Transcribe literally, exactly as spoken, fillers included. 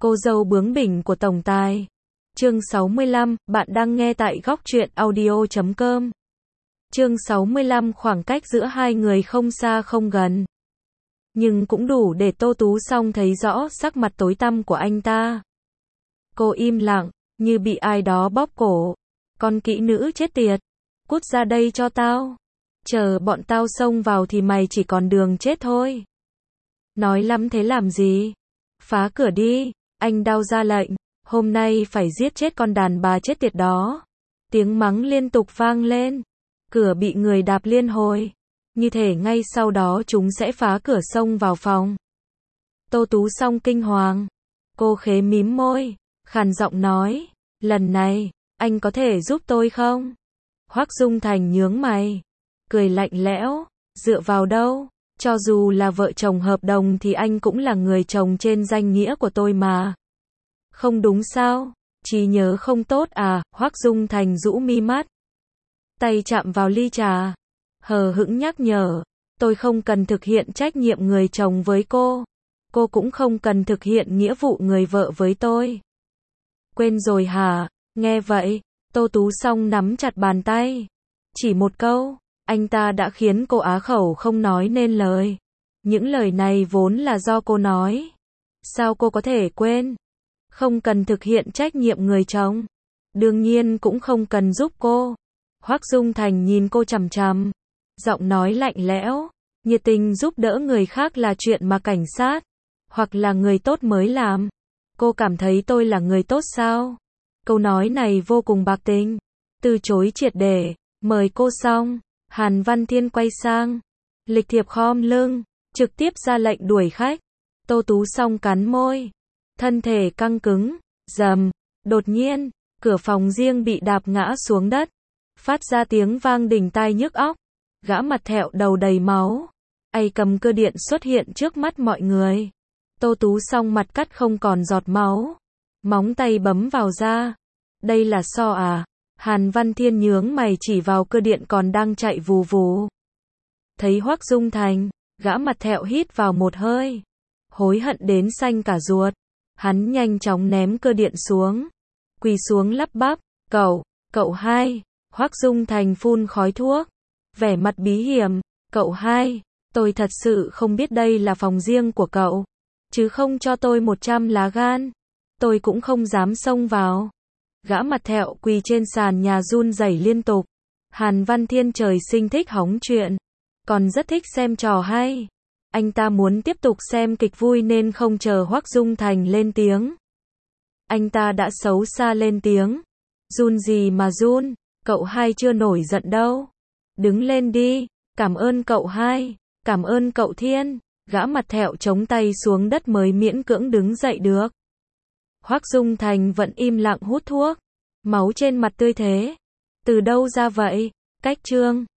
Cô dâu bướng bỉnh của tổng tài. Chương sáu mươi lăm, bạn đang nghe tại góc truyện audio chấm com. Chương sáu mươi lăm, khoảng cách giữa hai người không xa không gần, nhưng cũng đủ để Tô Tú Song thấy rõ sắc mặt tối tăm của anh ta. Cô im lặng, như bị ai đó bóp cổ. Con kỹ nữ chết tiệt, cút ra đây cho tao. Chờ bọn tao xông vào thì mày chỉ còn đường chết thôi. Nói lắm thế làm gì? Phá cửa đi, anh đau ra lệnh. Hôm nay phải giết chết con đàn bà chết tiệt đó. Tiếng mắng liên tục vang lên. Cửa bị người đạp liên hồi. Như thể ngay sau đó chúng sẽ phá cửa xông vào phòng. Tô Tú Song kinh hoàng. Cô khế mím môi, khàn giọng nói, lần này, anh có thể giúp tôi không? Hoắc Dung Thành nhướng mày, cười lạnh lẽo, dựa vào đâu? Cho dù là vợ chồng hợp đồng thì anh cũng là người chồng trên danh nghĩa của tôi mà. Không đúng sao? Trí nhớ không tốt à? Hoắc Dung Thành rũ mi mắt, tay chạm vào ly trà, hờ hững nhắc nhở, tôi không cần thực hiện trách nhiệm người chồng với cô. Cô cũng không cần thực hiện nghĩa vụ người vợ với tôi. Quên rồi hả? Nghe vậy, Tô Tú Song nắm chặt bàn tay. Chỉ một câu, anh ta đã khiến cô á khẩu không nói nên lời. Những lời này vốn là do cô nói. Sao cô có thể quên? Không cần thực hiện trách nhiệm người chồng. Đương nhiên cũng không cần giúp cô. Hoắc Dung Thành nhìn cô chằm chằm, giọng nói lạnh lẽo, nhiệt tình giúp đỡ người khác là chuyện mà cảnh sát hoặc là người tốt mới làm. Cô cảm thấy tôi là người tốt sao? Câu nói này vô cùng bạc tình. Từ chối triệt để, mời cô xong, Hàn Văn Thiên quay sang, lịch thiệp khom lưng, trực tiếp ra lệnh đuổi khách. Tô Tú Song cắn môi, thân thể căng cứng, rầm, đột nhiên, cửa phòng riêng bị đạp ngã xuống đất, phát ra tiếng vang đinh tai nhức óc. Gã mặt thẹo đầu đầy máu, tay cầm cơ điện xuất hiện trước mắt mọi người. Tô Tú Song mặt cắt không còn giọt máu, móng tay bấm vào da. Đây là so à? Hàn Văn Thiên nhướng mày chỉ vào cơ điện còn đang chạy vù vù. Thấy Hoắc Dung Thành, gã mặt thẹo hít vào một hơi, hối hận đến xanh cả ruột. Hắn nhanh chóng ném cơ điện xuống, quỳ xuống lắp bắp, cậu, cậu hai. Hoắc Dung Thành phun khói thuốc, vẻ mặt bí hiểm, cậu hai, tôi thật sự không biết đây là phòng riêng của cậu, chứ không cho tôi một trăm lá gan, tôi cũng không dám xông vào. Gã mặt thẹo quỳ trên sàn nhà run rẩy liên tục. Hàn Văn Thiên trời sinh thích hóng chuyện, còn rất thích xem trò hay. Anh ta muốn tiếp tục xem kịch vui nên không chờ Hoắc Dung Thành lên tiếng. Anh ta đã xấu xa lên tiếng. Run gì mà run, cậu hai chưa nổi giận đâu. Đứng lên đi, cảm ơn cậu hai, cảm ơn cậu Thiên. Gã mặt thẹo chống tay xuống đất mới miễn cưỡng đứng dậy được. Hoắc Dung Thành vẫn im lặng hút thuốc, máu trên mặt tươi thế. Từ đâu ra vậy? Cách trương,